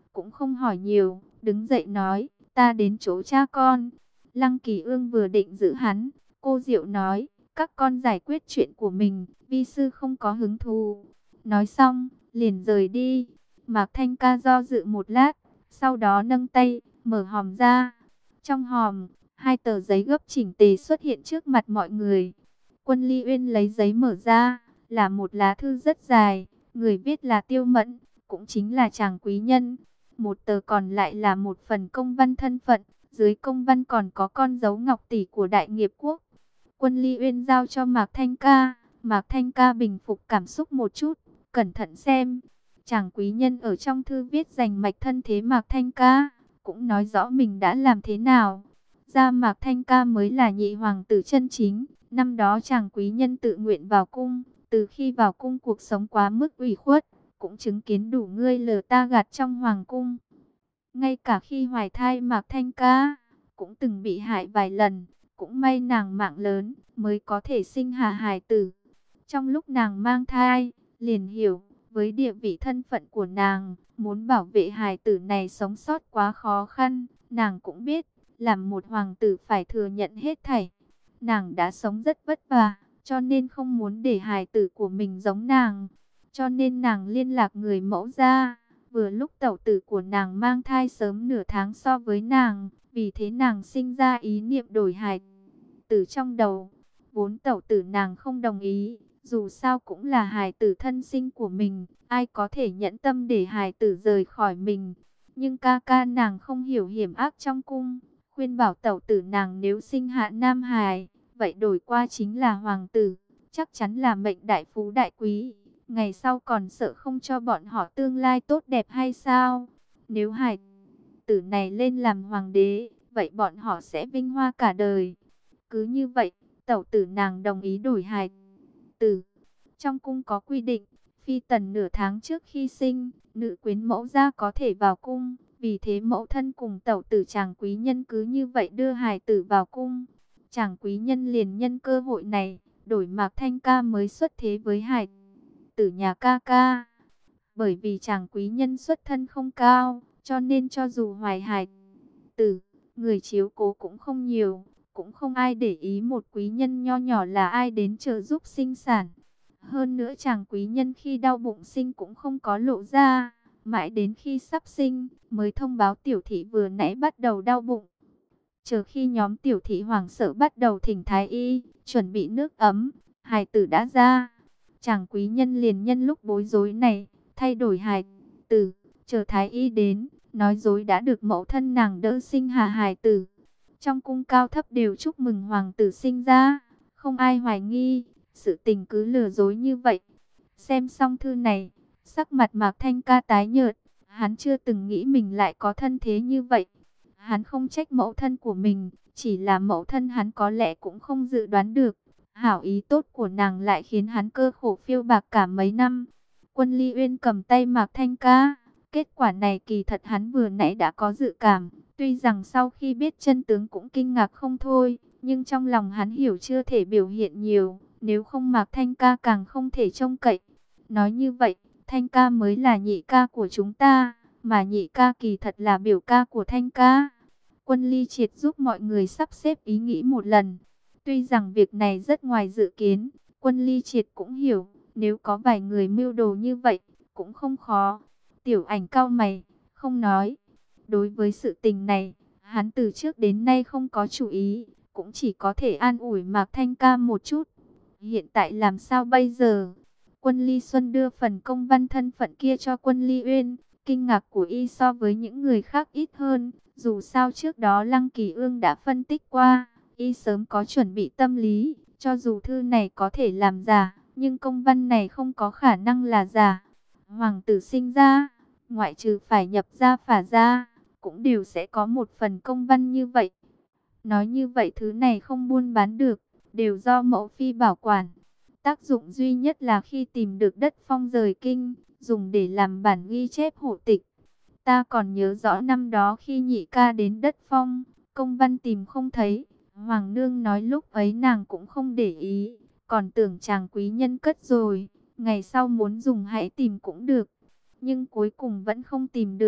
cũng không hỏi nhiều, đứng dậy nói, ta đến chỗ cha con. Lăng Kỳ Ương vừa định giữ hắn, cô Diệu nói, các con giải quyết chuyện của mình, vi sư không có hứng thú. Nói xong, liền rời đi. Mạc Thanh Ca do dự một lát, sau đó nâng tay, mở hòm ra. Trong hòm, hai tờ giấy gấp chỉnh tề xuất hiện trước mặt mọi người. Quân Ly Uyên lấy giấy mở ra, là một lá thư rất dài, người viết là Tiêu Mẫn, cũng chính là chàng quý nhân. Một tờ còn lại là một phần công văn thân phận, dưới công văn còn có con dấu ngọc tỷ của Đại Nghiệp Quốc. Quân Ly Uyên giao cho Mạc Thanh Ca, Mạc Thanh Ca bình phục cảm xúc một chút, cẩn thận xem. Chàng quý nhân ở trong thư viết dành mạch thân thế Mạc Thanh Ca, cũng nói rõ mình đã làm thế nào. Ra Mạc Thanh Ca mới là nhị hoàng tử chân chính, năm đó chàng quý nhân tự nguyện vào cung, từ khi vào cung cuộc sống quá mức ủy khuất, cũng chứng kiến đủ ngươi lờ ta gạt trong hoàng cung. Ngay cả khi hoài thai Mạc Thanh Ca, cũng từng bị hại vài lần, cũng may nàng mạng lớn, mới có thể sinh hạ hài tử. Trong lúc nàng mang thai, liền hiểu, với địa vị thân phận của nàng, muốn bảo vệ hài tử này sống sót quá khó khăn, nàng cũng biết, làm một hoàng tử phải thừa nhận hết thảy. Nàng đã sống rất vất vả, cho nên không muốn để hài tử của mình giống nàng. Cho nên nàng liên lạc người mẫu ra, vừa lúc tẩu tử của nàng mang thai sớm nửa tháng so với nàng, vì thế nàng sinh ra ý niệm đổi hài tử trong đầu. Vốn tẩu tử nàng không đồng ý, dù sao cũng là hài tử thân sinh của mình, ai có thể nhẫn tâm để hài tử rời khỏi mình. Nhưng ca ca nàng không hiểu hiểm ác trong cung, khuyên bảo tẩu tử nàng nếu sinh hạ nam hài, vậy đổi qua chính là hoàng tử, chắc chắn là mệnh đại phú đại quý. Ngày sau còn sợ không cho bọn họ tương lai tốt đẹp hay sao? Nếu hài tử này lên làm hoàng đế, vậy bọn họ sẽ vinh hoa cả đời. Cứ như vậy, tẩu tử nàng đồng ý đổi hài tử. Trong cung có quy định, phi tần nửa tháng trước khi sinh, nữ quyến mẫu gia có thể vào cung. Vì thế mẫu thân cùng tẩu tử chàng quý nhân cứ như vậy đưa hài tử vào cung. Chàng quý nhân liền nhân cơ hội này, đổi Mạc Thanh Ca mới xuất thế với hài tử nhà ca ca. Bởi vì chàng quý nhân xuất thân không cao, cho nên cho dù hoài hài tử, người chiếu cố cũng không nhiều, cũng không ai để ý một quý nhân nho nhỏ là ai đến trợ giúp sinh sản. Hơn nữa chàng quý nhân khi đau bụng sinh cũng không có lộ ra, mãi đến khi sắp sinh mới thông báo tiểu thị vừa nãy bắt đầu đau bụng. Chờ khi nhóm tiểu thị hoảng sợ bắt đầu thỉnh thái y, chuẩn bị nước ấm, hài tử đã ra. Chàng quý nhân liền nhân lúc bối rối này, thay đổi hài tử, chờ thái y đến, nói dối đã được mẫu thân nàng đỡ sinh hạ hài tử. Trong cung cao thấp đều chúc mừng hoàng tử sinh ra, không ai hoài nghi, sự tình cứ lừa dối như vậy. Xem xong thư này, sắc mặt Mạc Thanh Ca tái nhợt, hắn chưa từng nghĩ mình lại có thân thế như vậy. Hắn không trách mẫu thân của mình, chỉ là mẫu thân hắn có lẽ cũng không dự đoán được. Hảo ý tốt của nàng lại khiến hắn cơ khổ phiêu bạc cả mấy năm. Quân Ly Uyên cầm tay Mạc Thanh Ca. Kết quả này kỳ thật hắn vừa nãy đã có dự cảm. Tuy rằng sau khi biết chân tướng cũng kinh ngạc không thôi, nhưng trong lòng hắn hiểu chưa thể biểu hiện nhiều. Nếu không Mạc Thanh Ca càng không thể trông cậy. Nói như vậy, Thanh Ca mới là nhị ca của chúng ta, mà nhị ca kỳ thật là biểu ca của Thanh Ca. Quân Ly Triệt giúp mọi người sắp xếp ý nghĩ một lần. Tuy rằng việc này rất ngoài dự kiến, Quân Ly Triệt cũng hiểu, nếu có vài người mưu đồ như vậy, cũng không khó. Tiểu Ảnh cau mày, không nói. Đối với sự tình này, hắn từ trước đến nay không có chủ ý, cũng chỉ có thể an ủi Mạc Thanh Ca một chút. Hiện tại làm sao bây giờ? Quân Ly Xuân đưa phần công văn thân phận kia cho Quân Ly Uyên, kinh ngạc của y so với những người khác ít hơn. Dù sao trước đó Lăng Kỳ Ương đã phân tích qua, y sớm có chuẩn bị tâm lý, cho dù thư này có thể làm giả, nhưng công văn này không có khả năng là giả. Hoàng tử sinh ra, ngoại trừ phải nhập gia phả gia, cũng đều sẽ có một phần công văn như vậy. Nói như vậy thứ này không buôn bán được, đều do mẫu phi bảo quản. Tác dụng duy nhất là khi tìm được đất phong rời kinh, dùng để làm bản ghi chép hộ tịch. Ta còn nhớ rõ năm đó khi nhị ca đến đất phong, công văn tìm không thấy. Hoàng nương nói lúc ấy nàng cũng không để ý, còn tưởng chàng quý nhân cất rồi, ngày sau muốn dùng hãy tìm cũng được. Nhưng cuối cùng vẫn không tìm được,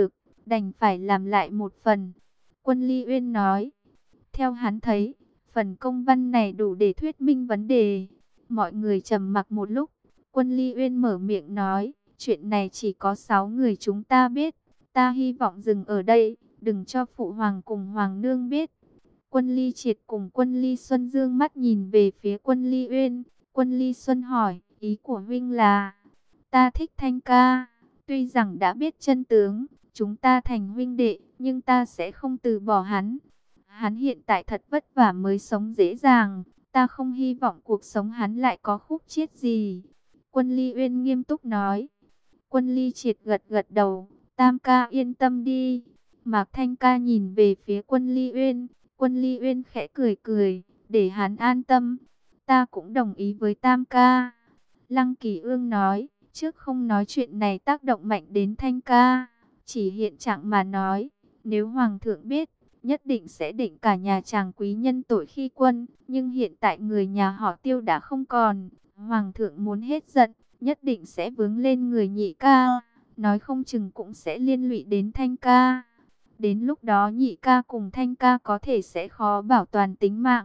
đành phải làm lại một phần. Quân Ly Uyên nói, theo hắn thấy, phần công văn này đủ để thuyết minh vấn đề. Mọi người trầm mặc một lúc, Quân Ly Uyên mở miệng nói, chuyện này chỉ có sáu người chúng ta biết. Ta hy vọng dừng ở đây, đừng cho Phụ Hoàng cùng Hoàng Nương biết. Quân Ly Triệt cùng Quân Ly Xuân dương mắt nhìn về phía Quân Ly Uyên. Quân Ly Xuân hỏi, ý của huynh là, ta thích Thanh ca, tuy rằng đã biết chân tướng, chúng ta thành huynh đệ, nhưng ta sẽ không từ bỏ hắn. Hắn hiện tại thật vất vả mới sống dễ dàng, ta không hy vọng cuộc sống hắn lại có khúc chiết gì. Quân Ly Uyên nghiêm túc nói. Quân Ly Triệt gật gật đầu, Tam ca yên tâm đi. Mạc Thanh ca nhìn về phía Quân Ly Uyên, Quân Ly Uyên khẽ cười cười, để hắn an tâm. Ta cũng đồng ý với Tam ca. Lăng Kỳ Ương nói, trước không nói chuyện này tác động mạnh đến Thanh ca, chỉ hiện trạng mà nói, nếu Hoàng thượng biết, nhất định sẽ định cả nhà chàng quý nhân tội khi quân, nhưng hiện tại người nhà họ Tiêu đã không còn, Hoàng thượng muốn hết giận, nhất định sẽ vướng lên người Nhị ca, nói không chừng cũng sẽ liên lụy đến Thanh ca. Đến lúc đó Nhị ca cùng Thanh ca có thể sẽ khó bảo toàn tính mạng.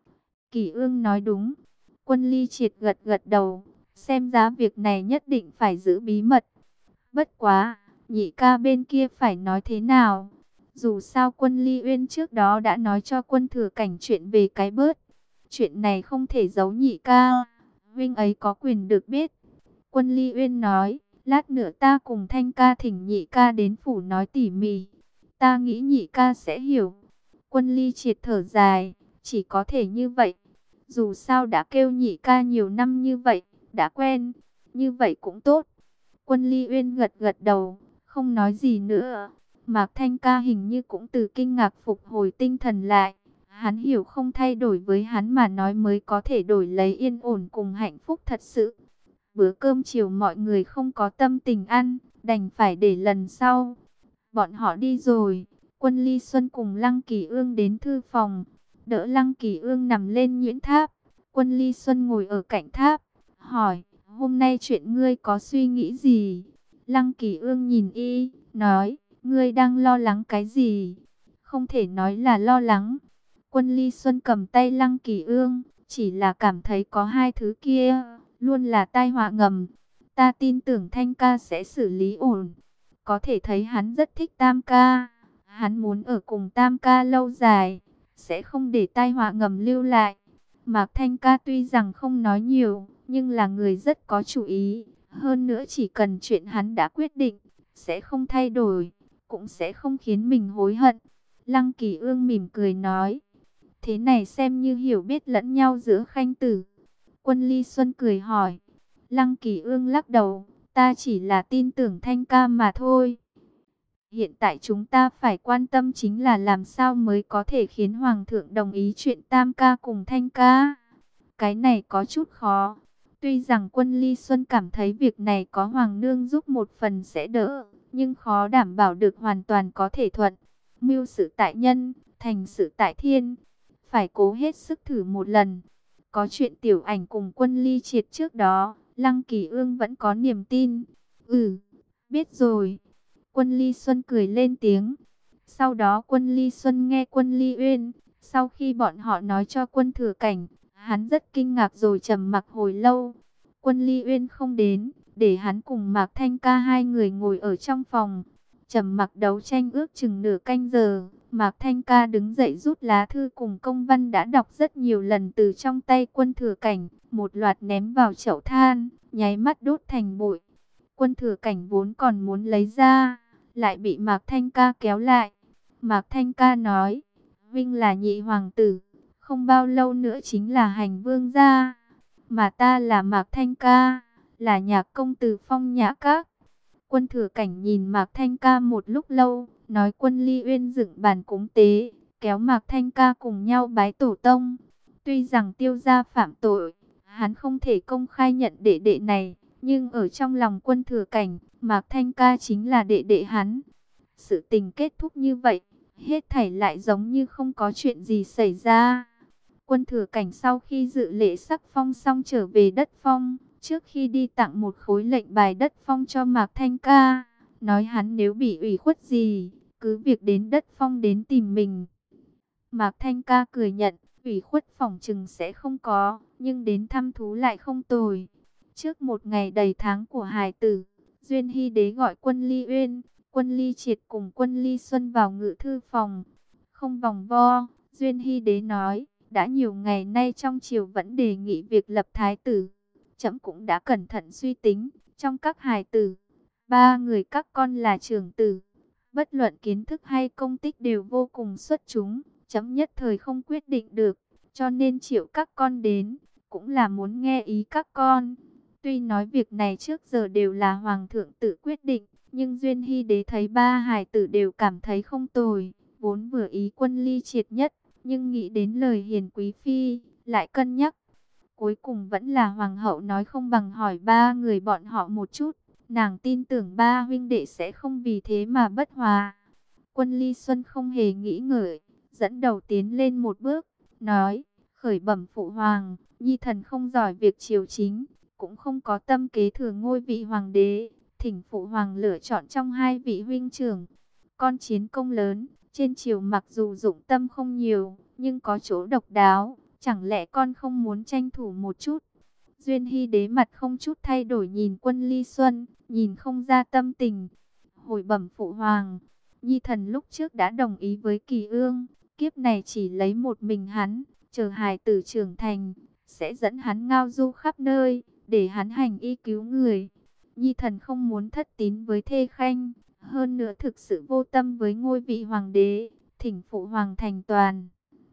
Kỳ Ương nói đúng. Quân Ly Triệt gật gật đầu, xem giá việc này nhất định phải giữ bí mật. Bất quá, Nhị ca bên kia phải nói thế nào? Dù sao Quân Ly Uyên trước đó đã nói cho Quân Thừa Cảnh chuyện về cái bớt. Chuyện này không thể giấu Nhị ca, huynh ấy có quyền được biết. Quân Ly Uyên nói, lát nữa ta cùng Thanh ca thỉnh Nhị ca đến phủ nói tỉ mỉ. Ta nghĩ Nhị ca sẽ hiểu. Quân Ly Triệt thở dài, chỉ có thể như vậy. Dù sao đã kêu Nhị ca nhiều năm như vậy, đã quen, như vậy cũng tốt. Quân Ly Uyên gật gật đầu, không nói gì nữa. Mạc Thanh ca hình như cũng từ kinh ngạc phục hồi tinh thần lại. Hắn hiểu không thay đổi với hắn mà nói mới có thể đổi lấy yên ổn cùng hạnh phúc thật sự. Bữa cơm chiều mọi người không có tâm tình ăn, đành phải để lần sau. Bọn họ đi rồi, Quân Ly Xuân cùng Lăng Kỳ Ương đến thư phòng, đỡ Lăng Kỳ Ương nằm lên nhuyễn tháp. Quân Ly Xuân ngồi ở cạnh tháp, hỏi, hôm nay chuyện ngươi có suy nghĩ gì? Lăng Kỳ Ương nhìn y, nói, ngươi đang lo lắng cái gì? Không thể nói là lo lắng. Quân Ly Xuân cầm tay Lăng Kỳ Ương, chỉ là cảm thấy có hai thứ kia, luôn là tai họa ngầm. Ta tin tưởng Thanh ca sẽ xử lý ổn. Có thể thấy hắn rất thích Tam ca. Hắn muốn ở cùng Tam ca lâu dài, sẽ không để tai họa ngầm lưu lại. Mạc Thanh ca tuy rằng không nói nhiều, nhưng là người rất có chủ ý. Hơn nữa chỉ cần chuyện hắn đã quyết định, sẽ không thay đổi, cũng sẽ không khiến mình hối hận. Lăng Kỳ Ương mỉm cười nói, thế này xem như hiểu biết lẫn nhau giữa khanh tử. Quân Ly Xuân cười hỏi. Lăng Kỳ Ương lắc đầu, ta chỉ là tin tưởng Thanh ca mà thôi. Hiện tại chúng ta phải quan tâm chính là làm sao mới có thể khiến Hoàng thượng đồng ý chuyện Tam ca cùng Thanh ca. Cái này có chút khó. Tuy rằng Quân Ly Xuân cảm thấy việc này có Hoàng nương giúp một phần sẽ đỡ, nhưng khó đảm bảo được hoàn toàn có thể thuận. Mưu sự tại nhân, thành sự tại thiên. Phải cố hết sức thử một lần. Có chuyện Tiểu Ảnh cùng Quân Ly Triệt trước đó, Lăng Kỳ Ương vẫn có niềm tin. Ừ, biết rồi. Quân Ly Xuân cười lên tiếng. Sau đó Quân Ly Xuân nghe Quân Ly Uyên. Sau khi bọn họ nói cho Quân Thừa Cảnh, hắn rất kinh ngạc rồi trầm mặc hồi lâu. Quân Ly Uyên không đến, để hắn cùng Mạc Thanh ca hai người ngồi ở trong phòng. Trầm mặc đấu tranh ước chừng nửa canh giờ. Mạc Thanh ca đứng dậy rút lá thư cùng công văn đã đọc rất nhiều lần từ trong tay Quân Thừa Cảnh. Một loạt ném vào chậu than, nháy mắt đốt thành bụi. Quân Thừa Cảnh vốn còn muốn lấy ra, lại bị Mạc Thanh ca kéo lại. Mạc Thanh ca nói, Vinh là nhị hoàng tử, không bao lâu nữa chính là hành vương gia. Mà ta là Mạc Thanh ca, là nhạc công tử Phong Nhã Các. Quân Thừa Cảnh nhìn Mạc Thanh ca một lúc lâu, nói Quân Ly Uyên dựng bàn cúng tế, kéo Mạc Thanh ca cùng nhau bái tổ tông. Tuy rằng Tiêu gia phạm tội, hắn không thể công khai nhận đệ đệ này, nhưng ở trong lòng Quân Thừa Cảnh, Mạc Thanh ca chính là đệ đệ hắn. Sự tình kết thúc như vậy, hết thảy lại giống như không có chuyện gì xảy ra. Quân Thừa Cảnh sau khi dự lễ sắc phong xong trở về đất phong, trước khi đi tặng một khối lệnh bài đất phong cho Mạc Thanh ca, nói hắn nếu bị ủy khuất gì, cứ việc đến đất phong đến tìm mình. Mạc Thanh Ca cười nhận, ủy khuất phỏng chừng sẽ không có, nhưng đến thăm thú lại không tồi. Trước một ngày đầy tháng của hài tử, Duyên Hy Đế gọi Quân Ly Uyên, Quân Ly Triệt cùng Quân Ly Xuân vào ngự thư phòng. Không vòng vo, Duyên Hy Đế nói, đã nhiều ngày nay trong triều vẫn đề nghị việc lập thái tử. Trẫm cũng đã cẩn thận suy tính, trong các hài tử, ba người các con là trưởng tử. Bất luận kiến thức hay công tích đều vô cùng xuất chúng, trẫm nhất thời không quyết định được, cho nên triệu các con đến, cũng là muốn nghe ý các con. Tuy nói việc này trước giờ đều là hoàng thượng tự quyết định, nhưng Duyên Hy Đế thấy ba hài tử đều cảm thấy không tồi, vốn vừa ý Quân Ly Triệt nhất, nhưng nghĩ đến lời hiền quý phi, lại cân nhắc. Cuối cùng vẫn là hoàng hậu nói không bằng hỏi ba người bọn họ một chút, nàng tin tưởng ba huynh đệ sẽ không vì thế mà bất hòa. Quân Ly Xuân không hề nghĩ ngợi, dẫn đầu tiến lên một bước, nói, khởi bẩm phụ hoàng, nhi thần không giỏi việc triều chính, cũng không có tâm kế thừa ngôi vị hoàng đế, thỉnh phụ hoàng lựa chọn trong hai vị huynh trưởng. Con chiến công lớn, trên triều mặc dù dụng tâm không nhiều, nhưng có chỗ độc đáo, chẳng lẽ con không muốn tranh thủ một chút? Duyên Hy Đế mặt không chút thay đổi nhìn Quân Ly Xuân, nhìn không ra tâm tình. Hồi bẩm phụ hoàng, nhi thần lúc trước đã đồng ý với Kỳ Ương, kiếp này chỉ lấy một mình hắn, chờ hài tử trưởng thành, sẽ dẫn hắn ngao du khắp nơi, để hắn hành y cứu người. Nhi thần không muốn thất tín với Thê Khanh, hơn nữa thực sự vô tâm với ngôi vị hoàng đế, thỉnh phụ hoàng thành toàn.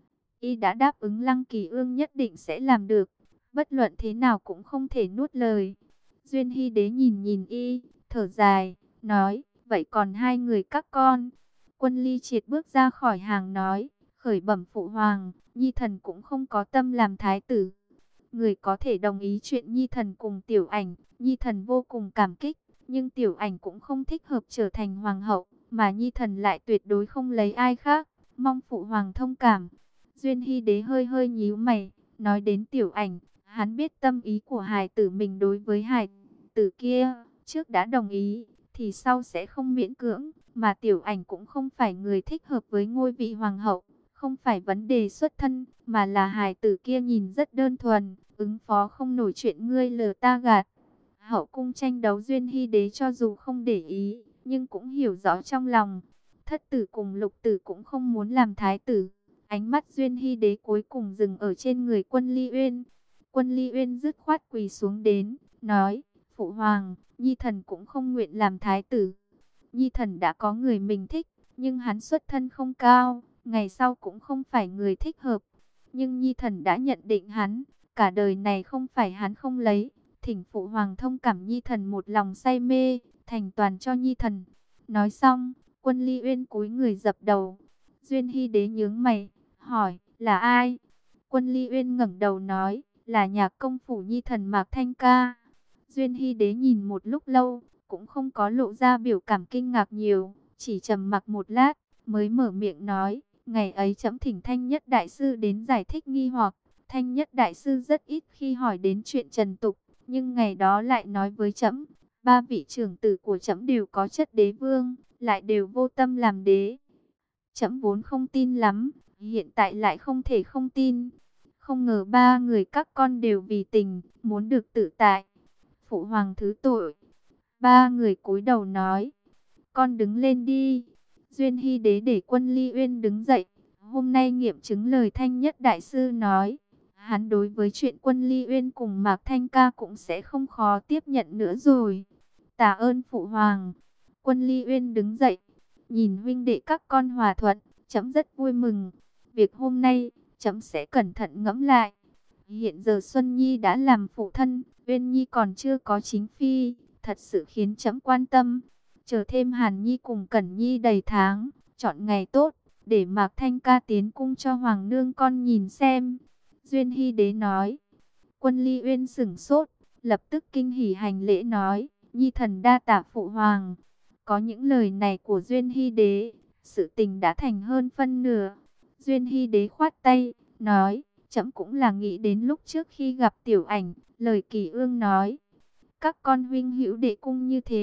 Y đã đáp ứng Lăng Kỳ Ương nhất định sẽ làm được, bất luận thế nào cũng không thể nuốt lời. Duyên Hy Đế nhìn nhìn y, thở dài, nói, vậy còn hai người các con? Quân Ly Triệt bước ra khỏi hàng nói, khởi bẩm phụ hoàng, nhi thần cũng không có tâm làm thái tử. Người có thể đồng ý chuyện nhi thần cùng Tiểu Ảnh, nhi thần vô cùng cảm kích, nhưng Tiểu Ảnh cũng không thích hợp trở thành hoàng hậu, mà nhi thần lại tuyệt đối không lấy ai khác, mong phụ hoàng thông cảm. Duyên Hy Đế hơi hơi nhíu mày, nói đến Tiểu Ảnh, hắn biết tâm ý của hài tử mình đối với hài tử kia, trước đã đồng ý, thì sau sẽ không miễn cưỡng, mà Tiểu Ảnh cũng không phải người thích hợp với ngôi vị hoàng hậu, không phải vấn đề xuất thân, mà là hài tử kia nhìn rất đơn thuần, ứng phó không nổi chuyện ngươi lừa ta gạt. Hậu cung tranh đấu Duyên Hy Đế cho dù không để ý, nhưng cũng hiểu rõ trong lòng. Thất tử cùng lục tử cũng không muốn làm thái tử. Ánh mắt Duyên Hy Đế cuối cùng dừng ở trên người Quân Ly Uyên. Quân Ly Uyên dứt khoát quỳ xuống đến, nói, phụ hoàng, nhi thần cũng không nguyện làm thái tử. Nhi thần đã có người mình thích, nhưng hắn xuất thân không cao, ngày sau cũng không phải người thích hợp. Nhưng nhi thần đã nhận định hắn, cả đời này không phải hắn không lấy. Thỉnh phụ hoàng thông cảm nhi thần một lòng say mê, thành toàn cho nhi thần. Nói xong, Quân Ly Uyên cúi người dập đầu. Duyên Hy Đế nhướng mày, hỏi, là ai? Quân Ly Uyên ngẩng đầu nói, là nhạc công phủ nhi thần Mạc Thanh Ca. Duyên Hy Đế nhìn một lúc lâu, cũng không có lộ ra biểu cảm kinh ngạc nhiều, chỉ trầm mặc một lát, mới mở miệng nói, ngày ấy trẫm thỉnh Thanh Nhất Đại Sư đến giải thích nghi hoặc. Thanh Nhất Đại Sư rất ít khi hỏi đến chuyện trần tục, nhưng ngày đó lại nói với trẫm, ba vị trưởng tử của trẫm đều có chất đế vương, lại đều vô tâm làm đế. Trẫm vốn không tin lắm, hiện tại lại không thể không tin. Không ngờ ba người các con đều vì tình, muốn được tự tại. Phụ hoàng thứ tội. Ba người cúi đầu nói, con đứng lên đi. Duyên Hy Đế để Quân Ly Uyên đứng dậy. Hôm nay nghiệm chứng lời Thanh Nhất Đại Sư nói. Hắn đối với chuyện Quân Ly Uyên cùng Mạc Thanh Ca cũng sẽ không khó tiếp nhận nữa rồi. Tạ ơn phụ hoàng. Quân Ly Uyên đứng dậy, nhìn huynh đệ các con hòa thuận, trẫm rất vui mừng. Việc hôm nay, trẫm sẽ cẩn thận ngẫm lại. Hiện giờ Xuân Nhi đã làm phụ thân, Uyên Nhi còn chưa có chính phi, thật sự khiến trẫm quan tâm. Chờ thêm Hàn Nhi cùng Cẩn Nhi đầy tháng, chọn ngày tốt, để Mạc Thanh Ca tiến cung cho hoàng nương con nhìn xem. Duyên Hy Đế nói. Quân Ly Uyên sửng sốt, lập tức kinh hỉ hành lễ nói, Nhi thần đa tạ phụ hoàng. Có những lời này của Duyên Hy Đế, sự tình đã thành hơn phân nửa. Duyên Hy Đế khoát tay, nói, trẫm cũng là nghĩ đến lúc trước khi gặp Tiểu Ảnh, lời Kỳ Ương nói, các con huynh hữu đệ cung như thế,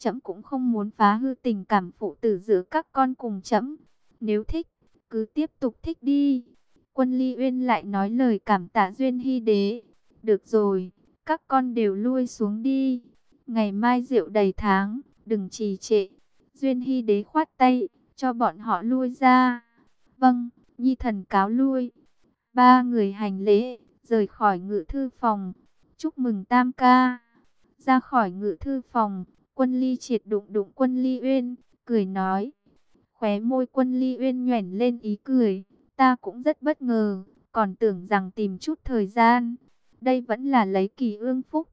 Trẫm cũng không muốn phá hư tình cảm phụ tử giữa các con cùng trẫm. Nếu thích, cứ tiếp tục thích đi. Quân Ly Uyên lại nói lời cảm tạ Duyên Hy Đế. Được rồi, các con đều lui xuống đi. Ngày mai rượu đầy tháng, đừng trì trệ. Duyên Hy Đế khoát tay, cho bọn họ lui ra. Vâng, nhi thần cáo lui. Ba người hành lễ, rời khỏi ngự thư phòng. Chúc mừng tam ca. Ra khỏi ngự thư phòng, Quân Ly Triệt đụng đụng Quân Ly Uyên, cười nói. Khóe môi Quân Ly Uyên nhoẻn lên ý cười. Ta cũng rất bất ngờ, còn tưởng rằng tìm chút thời gian. Đây vẫn là lấy kỳ ương phúc.